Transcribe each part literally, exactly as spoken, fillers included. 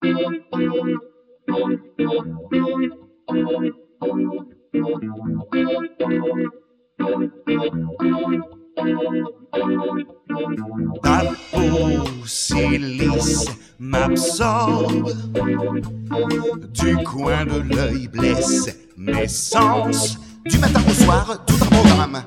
Ta peau si lisse m'absorbe, du coin de l'œil blesse mes sens, du matin au soir, tout un programme.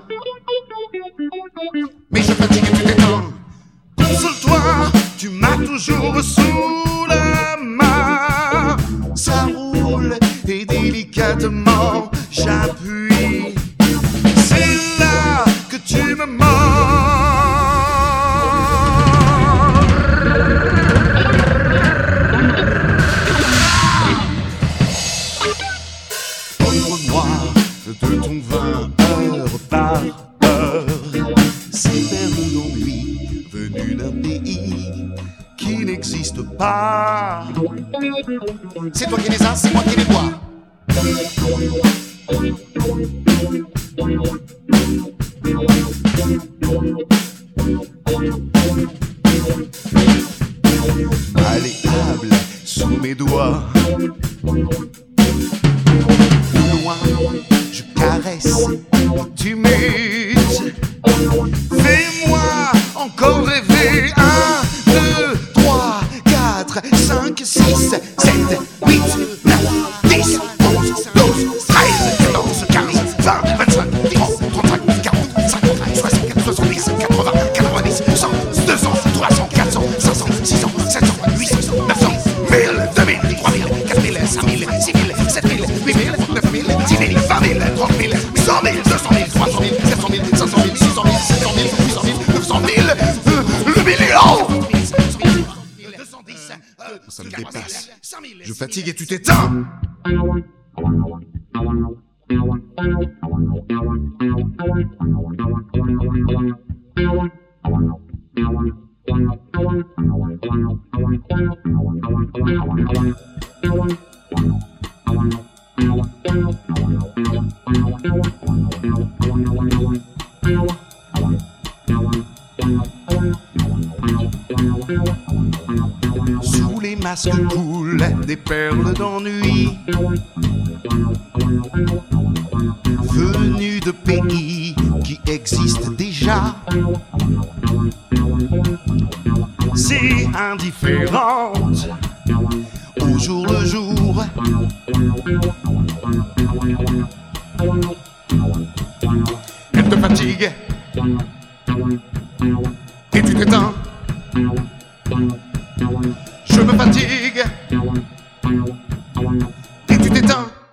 Mais je fatigue et tu t'étends. Console-toi, tu m'as toujours sous la main. Ça roule et délicatement j'appuie. C'est là que tu me mords. Offre-moi de ton vin heure par heure. Ces perles d'ennui venues d'un pays qui n'existe pas. C'est toi qui les as, c'est moi qui les bois. Malléable sous mes doigts. Au loin, je caresse et tu mutes. Fais-moi encore rêver. Un, deux, trois, quatre, cinq, six, sept, huit, neuf, dix, onze, douze, treize, quatorze, quinze, vingt, vingt-cinq, trente, trente-cinq, quarante, cinquante, soixante, soixante-dix, quatre-vingts, quatre-vingt-dix, cent, deux cents, trois cents, quatre cents, cinq cents, six cents, sept cents, huit cents, neuf cents, mille, deux mille, trois mille, quatre mille, cinq mille, six mille, sept mille, huit mille, neuf mille, dix mille, vingt mille, trente mille, cent mille, deux cent mille, trois cent mille, quatre cent mille, cinq cent mille, six cent mille, sept cent mille, huit cent mille, neuf cent mille, le million. Ça me dépasse. Je fatigue et tu t'éteins. Sous les masques coulent des perles d'ennui, venues de pays qui existent déjà. C'est indifférente au jour le jour. Elle te fatigue et tu t'éteins. Je me fatigue et tu t'éteins.